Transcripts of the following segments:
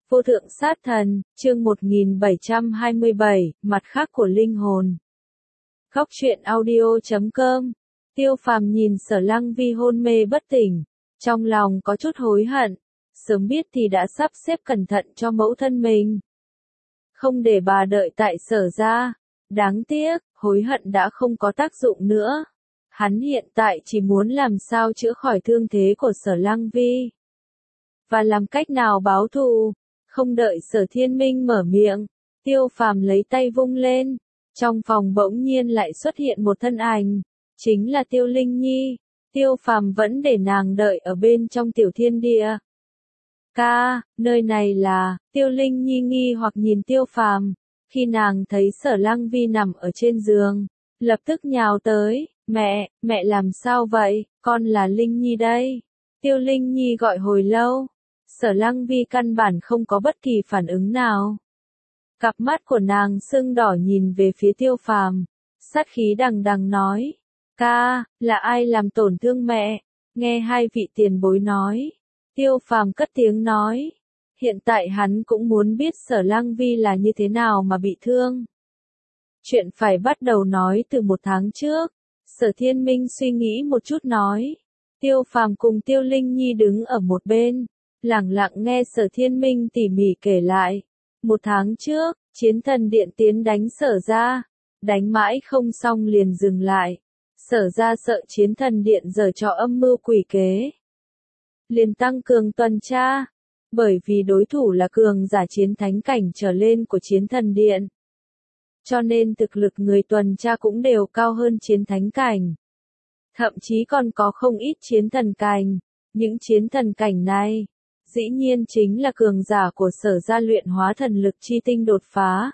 Vô thượng sát thần, chương 1727, mặt khác của linh hồn. Góc truyện audio.com. Tiêu Phàm nhìn Sở Lăng Vi hôn mê bất tỉnh, trong lòng có chút hối hận, sớm biết thì đã sắp xếp cẩn thận cho mẫu thân mình. Không để bà đợi tại Sở gia, đáng tiếc, hối hận đã không có tác dụng nữa. Hắn hiện tại chỉ muốn làm sao chữa khỏi thương thế của Sở Lăng Vi. Và làm cách nào báo thù. Không đợi Sở Thiên Minh mở miệng, Tiêu Phàm lấy tay vung lên, trong phòng bỗng nhiên lại xuất hiện một thân ảnh, chính là Tiêu Linh Nhi. Tiêu Phàm vẫn để nàng đợi ở bên trong tiểu thiên địa. Ca, nơi này là, Tiêu Linh Nhi nghi hoặc nhìn Tiêu Phàm, khi nàng thấy Sở Lăng Vi nằm ở trên giường, lập tức nhào tới, mẹ làm sao vậy, con là Linh Nhi đây. Tiêu Linh Nhi gọi hồi lâu. Sở Lăng Vi căn bản không có bất kỳ phản ứng nào. Cặp mắt của nàng sưng đỏ nhìn về phía Tiêu Phàm, sát khí đằng đằng nói, ca, là ai làm tổn thương mẹ? Nghe hai vị tiền bối nói. Tiêu Phàm cất tiếng nói, hiện tại hắn cũng muốn biết Sở Lăng Vi là như thế nào mà bị thương. Chuyện phải bắt đầu nói từ 1 tháng trước. Sở Thiên Minh suy nghĩ một chút nói. Tiêu Phàm cùng Tiêu Linh Nhi đứng ở một bên, lặng lặng nghe Sở Thiên Minh tỉ mỉ kể lại. 1 tháng trước, Chiến Thần Điện tiến đánh Sở gia, đánh mãi không xong liền dừng lại. Sở gia sợ Chiến Thần Điện giở trò âm mưu quỷ kế, liền tăng cường tuần tra, bởi vì đối thủ là cường giả chiến thánh cảnh trở lên của Chiến Thần Điện, cho nên thực lực người tuần tra cũng đều cao hơn chiến thánh cảnh. Thậm chí còn có không ít chiến thần cảnh. Những chiến thần cảnh này, dĩ nhiên chính là cường giả của Sở gia luyện hóa thần lực chi tinh đột phá.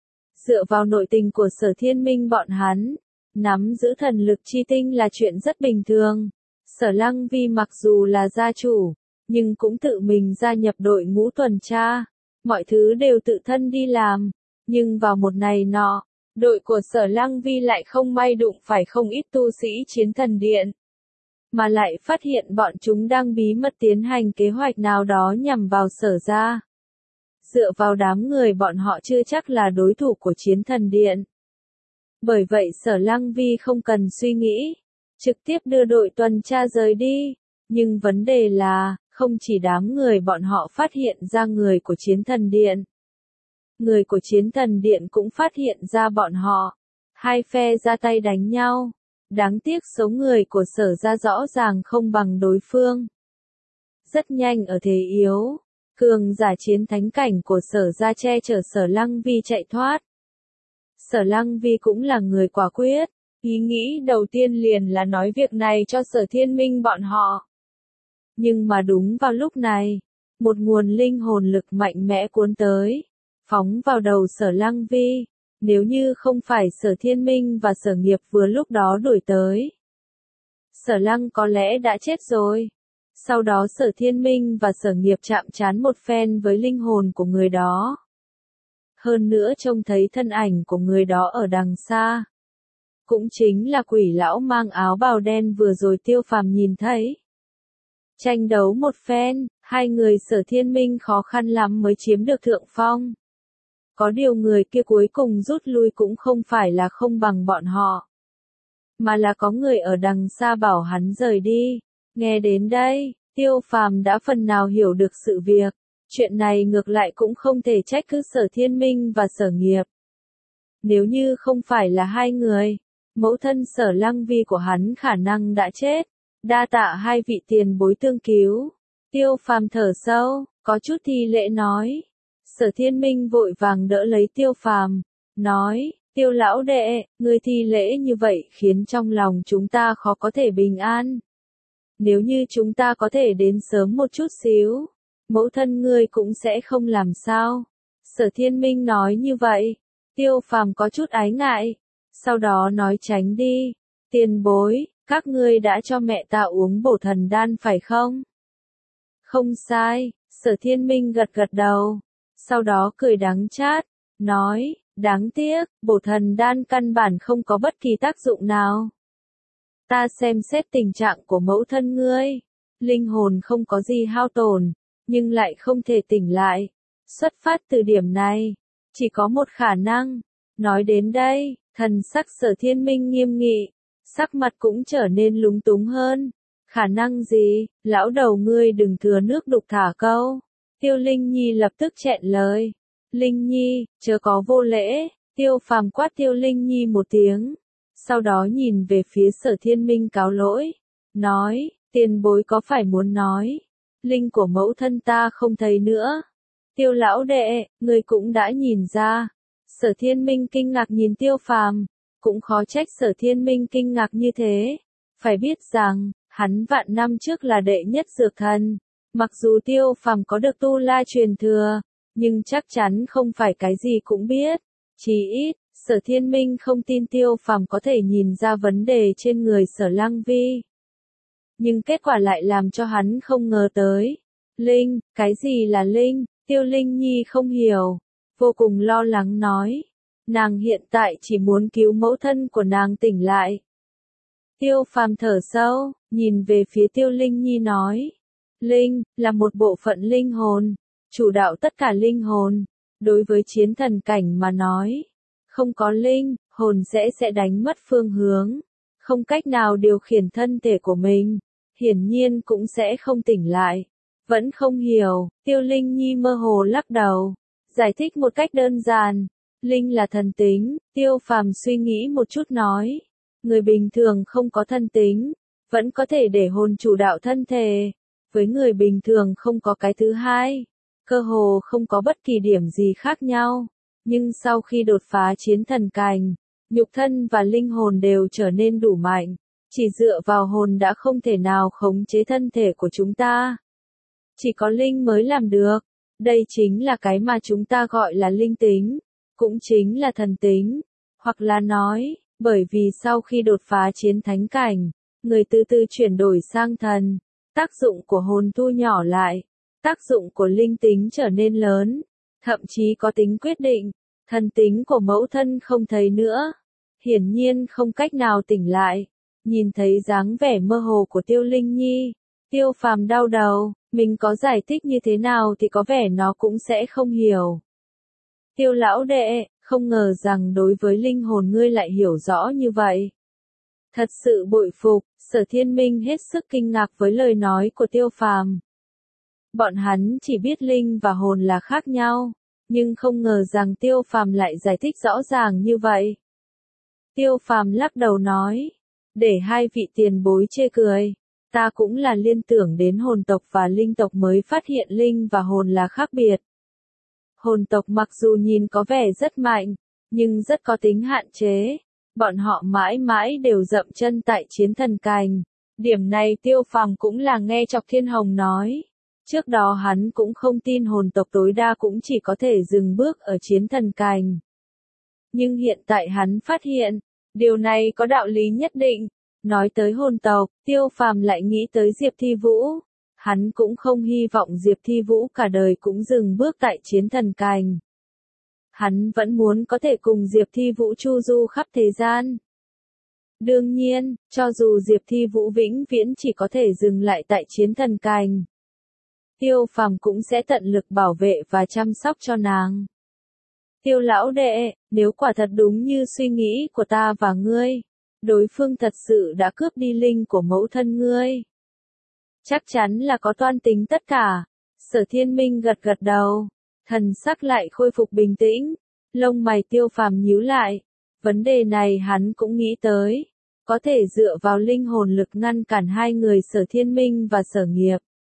Dựa vào nội tình của Sở Thiên Minh bọn hắn, nắm giữ thần lực chi tinh là chuyện rất bình thường. Sở Lăng Vi mặc dù là gia chủ, nhưng cũng tự mình gia nhập đội ngũ tuần tra, mọi thứ đều tự thân đi làm. Nhưng vào một ngày nọ, đội của Sở Lăng Vi lại không may đụng phải không ít tu sĩ Chiến Thần Điện, mà lại phát hiện bọn chúng đang bí mật tiến hành kế hoạch nào đó nhằm vào Sở gia. Dựa vào đám người bọn họ chưa chắc là đối thủ của Chiến Thần Điện. Bởi vậy Sở Lăng Vi không cần suy nghĩ, trực tiếp đưa đội tuần tra rời đi. Nhưng vấn đề là, không chỉ đám người bọn họ phát hiện ra người của Chiến Thần Điện, người của Chiến Thần Điện cũng phát hiện ra bọn họ. Hai phe ra tay đánh nhau. Đáng tiếc số người của Sở gia rõ ràng không bằng đối phương. Rất nhanh ở thế yếu, cường giả chiến thánh cảnh của Sở gia che chở Sở Lăng Vi chạy thoát. Sở Lăng Vi cũng là người quả quyết, ý nghĩ đầu tiên liền là nói việc này cho Sở Thiên Minh bọn họ. Nhưng mà đúng vào lúc này, một nguồn linh hồn lực mạnh mẽ cuốn tới, phóng vào đầu Sở Lăng Vi. Nếu như không phải Sở Thiên Minh và Sở Nghiệp vừa lúc đó đuổi tới, Sở Lăng có lẽ đã chết rồi. Sau đó Sở Thiên Minh và Sở Nghiệp chạm trán một phen với linh hồn của người đó. Hơn nữa trông thấy thân ảnh của người đó ở đằng xa. Cũng chính là quỷ lão mang áo bào đen vừa rồi Tiêu Phàm nhìn thấy. Tranh đấu một phen, hai người Sở Thiên Minh khó khăn lắm mới chiếm được thượng phong. Có điều người kia cuối cùng rút lui cũng không phải là không bằng bọn họ, mà là có người ở đằng xa bảo hắn rời đi. Nghe đến đây, Tiêu Phàm đã phần nào hiểu được sự việc. Chuyện này ngược lại cũng không thể trách cứ Sở Thiên Minh và Sở Nghiệp. Nếu như không phải là hai người, mẫu thân Sở Lăng Vi của hắn khả năng đã chết. Đa tạ hai vị tiền bối tương cứu. Tiêu Phàm thở sâu, có chút thi lễ nói. Sở Thiên Minh vội vàng đỡ lấy Tiêu Phàm, nói, Tiêu lão đệ, ngươi thi lễ như vậy khiến trong lòng chúng ta khó có thể bình an. Nếu như chúng ta có thể đến sớm một chút xíu, mẫu thân ngươi cũng sẽ không làm sao. Sở Thiên Minh nói như vậy, Tiêu Phàm có chút ái ngại, sau đó nói tránh đi. Tiền bối, các ngươi đã cho mẹ ta uống bổ thần đan phải không? Không sai, Sở Thiên Minh gật gật đầu. Sau đó cười đắng chát, nói, đáng tiếc, bổ thần đan căn bản không có bất kỳ tác dụng nào. Ta xem xét tình trạng của mẫu thân ngươi, linh hồn không có gì hao tổn, nhưng lại không thể tỉnh lại. Xuất phát từ điểm này, chỉ có một khả năng. Nói đến đây, thần sắc Sở Thiên Minh nghiêm nghị, sắc mặt cũng trở nên lúng túng hơn. Khả năng gì, lão đầu ngươi đừng thừa nước đục thả câu. Tiêu Linh Nhi lập tức chẹn lời. Linh Nhi, chớ có vô lễ. Tiêu Phàm quát Tiêu Linh Nhi một tiếng. Sau đó nhìn về phía Sở Thiên Minh cáo lỗi. Nói, tiền bối có phải muốn nói. Linh của mẫu thân ta không thấy nữa. Tiêu lão đệ, ngươi cũng đã nhìn ra. Sở Thiên Minh kinh ngạc nhìn Tiêu Phàm. Cũng khó trách Sở Thiên Minh kinh ngạc như thế. Phải biết rằng, hắn vạn năm trước là đệ nhất dược thần. Mặc dù Tiêu Phàm có được tu la truyền thừa, nhưng chắc chắn không phải cái gì cũng biết. Chỉ ít, Sở Thiên Minh không tin Tiêu Phàm có thể nhìn ra vấn đề trên người Sở Lăng Vi. Nhưng kết quả lại làm cho hắn không ngờ tới. Linh, cái gì là Linh? Tiêu Linh Nhi không hiểu, vô cùng lo lắng nói. Nàng hiện tại chỉ muốn cứu mẫu thân của nàng tỉnh lại. Tiêu Phàm thở sâu, nhìn về phía Tiêu Linh Nhi nói. Linh, là một bộ phận linh hồn, chủ đạo tất cả linh hồn. Đối với chiến thần cảnh mà nói, không có linh, hồn sẽ đánh mất phương hướng, không cách nào điều khiển thân thể của mình, hiển nhiên cũng sẽ không tỉnh lại. Vẫn không hiểu, Tiêu Linh Nhi mơ hồ lắc đầu, giải thích một cách đơn giản. Linh là thần tính, Tiêu Phàm suy nghĩ một chút nói. Người bình thường không có thân tính, vẫn có thể để hồn chủ đạo thân thể. Với người bình thường không có cái thứ hai, cơ hồ không có bất kỳ điểm gì khác nhau. Nhưng sau khi đột phá chiến thần cảnh, nhục thân và linh hồn đều trở nên đủ mạnh. Chỉ dựa vào hồn đã không thể nào khống chế thân thể của chúng ta. Chỉ có linh mới làm được. Đây chính là cái mà chúng ta gọi là linh tính, cũng chính là thần tính. Hoặc là nói, bởi vì sau khi đột phá chiến thánh cảnh, người từ từ chuyển đổi sang thần, tác dụng của hồn thu nhỏ lại, tác dụng của linh tính trở nên lớn, thậm chí có tính quyết định. Thần tính của mẫu thân không thấy nữa, hiển nhiên không cách nào tỉnh lại. Nhìn thấy dáng vẻ mơ hồ của Tiêu Linh Nhi, Tiêu Phàm đau đầu, mình có giải thích như thế nào thì có vẻ nó cũng sẽ không hiểu. Tiêu lão đệ, không ngờ rằng đối với linh hồn ngươi lại hiểu rõ như vậy. Thật sự bội phục. Sở Thiên Minh hết sức kinh ngạc với lời nói của Tiêu Phàm. Bọn hắn chỉ biết linh và hồn là khác nhau, nhưng không ngờ rằng Tiêu Phàm lại giải thích rõ ràng như vậy. Tiêu Phàm lắc đầu nói, để hai vị tiền bối chê cười, ta cũng là liên tưởng đến hồn tộc và linh tộc mới phát hiện linh và hồn là khác biệt. Hồn tộc mặc dù nhìn có vẻ rất mạnh, nhưng rất có tính hạn chế. Bọn họ mãi mãi đều dậm chân tại chiến thần cảnh. Điểm này Tiêu Phàm cũng là nghe Chọc Thiên Hồng nói. Trước đó hắn cũng không tin hồn tộc tối đa cũng chỉ có thể dừng bước ở chiến thần cảnh. Nhưng hiện tại hắn phát hiện, điều này có đạo lý nhất định. Nói tới hồn tộc, Tiêu Phàm lại nghĩ tới Diệp Thi Vũ. Hắn cũng không hy vọng Diệp Thi Vũ cả đời cũng dừng bước tại chiến thần cảnh. Hắn vẫn muốn có thể cùng Diệp Thi Vũ chu du khắp thế gian. Đương nhiên, cho dù Diệp Thi Vũ vĩnh viễn chỉ có thể dừng lại tại chiến thần cảnh, Tiêu Phàm cũng sẽ tận lực bảo vệ và chăm sóc cho nàng. Tiêu lão đệ, nếu quả thật đúng như suy nghĩ của ta và ngươi, đối phương thật sự đã cướp đi linh của mẫu thân ngươi, chắc chắn là có toan tính tất cả. Sở Thiên Minh gật gật đầu, thần sắc lại khôi phục bình tĩnh, lông mày Tiêu Phàm nhíu lại. Vấn đề này hắn cũng nghĩ tới, có thể dựa vào linh hồn lực ngăn cản hai người Sở Thiên Minh và Sở Nghiệp.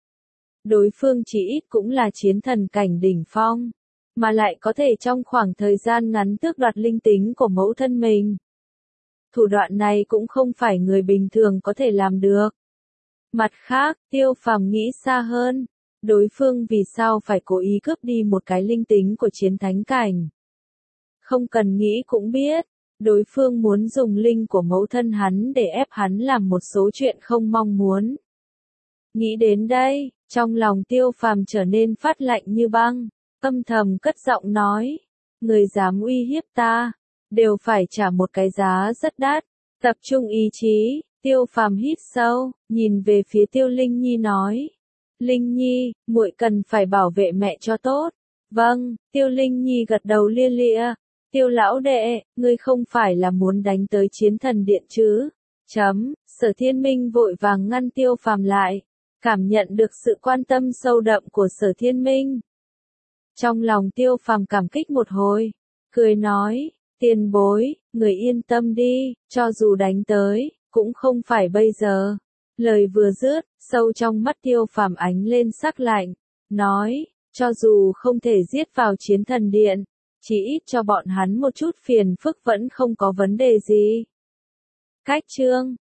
Đối phương chỉ ít cũng là chiến thần cảnh đỉnh phong, mà lại có thể trong khoảng thời gian ngắn tước đoạt linh tính của mẫu thân mình. Thủ đoạn này cũng không phải người bình thường có thể làm được. Mặt khác, Tiêu Phàm nghĩ xa hơn, đối phương vì sao phải cố ý cướp đi một cái linh tính của chiến thánh cảnh. Không cần nghĩ cũng biết, đối phương muốn dùng linh của mẫu thân hắn để ép hắn làm một số chuyện không mong muốn. Nghĩ đến đây, trong lòng Tiêu Phàm trở nên phát lạnh như băng, âm thầm cất giọng nói, người dám uy hiếp ta, đều phải trả một cái giá rất đắt. Tập trung ý chí, Tiêu Phàm hít sâu, nhìn về phía Tiêu Linh Nhi nói, Linh Nhi, muội cần phải bảo vệ mẹ cho tốt, Vâng, Tiêu Linh Nhi gật đầu lia lịa. Tiêu lão đệ, ngươi không phải là muốn đánh tới Chiến Thần Điện chứ? Sở Thiên Minh vội vàng ngăn Tiêu Phàm lại, cảm nhận được sự quan tâm sâu đậm của Sở Thiên Minh. Trong lòng Tiêu Phàm cảm kích một hồi, cười nói, tiền bối, người yên tâm đi, cho dù đánh tới, cũng không phải bây giờ. Lời vừa dứt, sâu trong mắt Tiêu Phàm ánh lên sắc lạnh, nói, cho dù không thể giết vào Chiến Thần Điện, chỉ ít cho bọn hắn một chút phiền phức vẫn không có vấn đề gì. Cách chương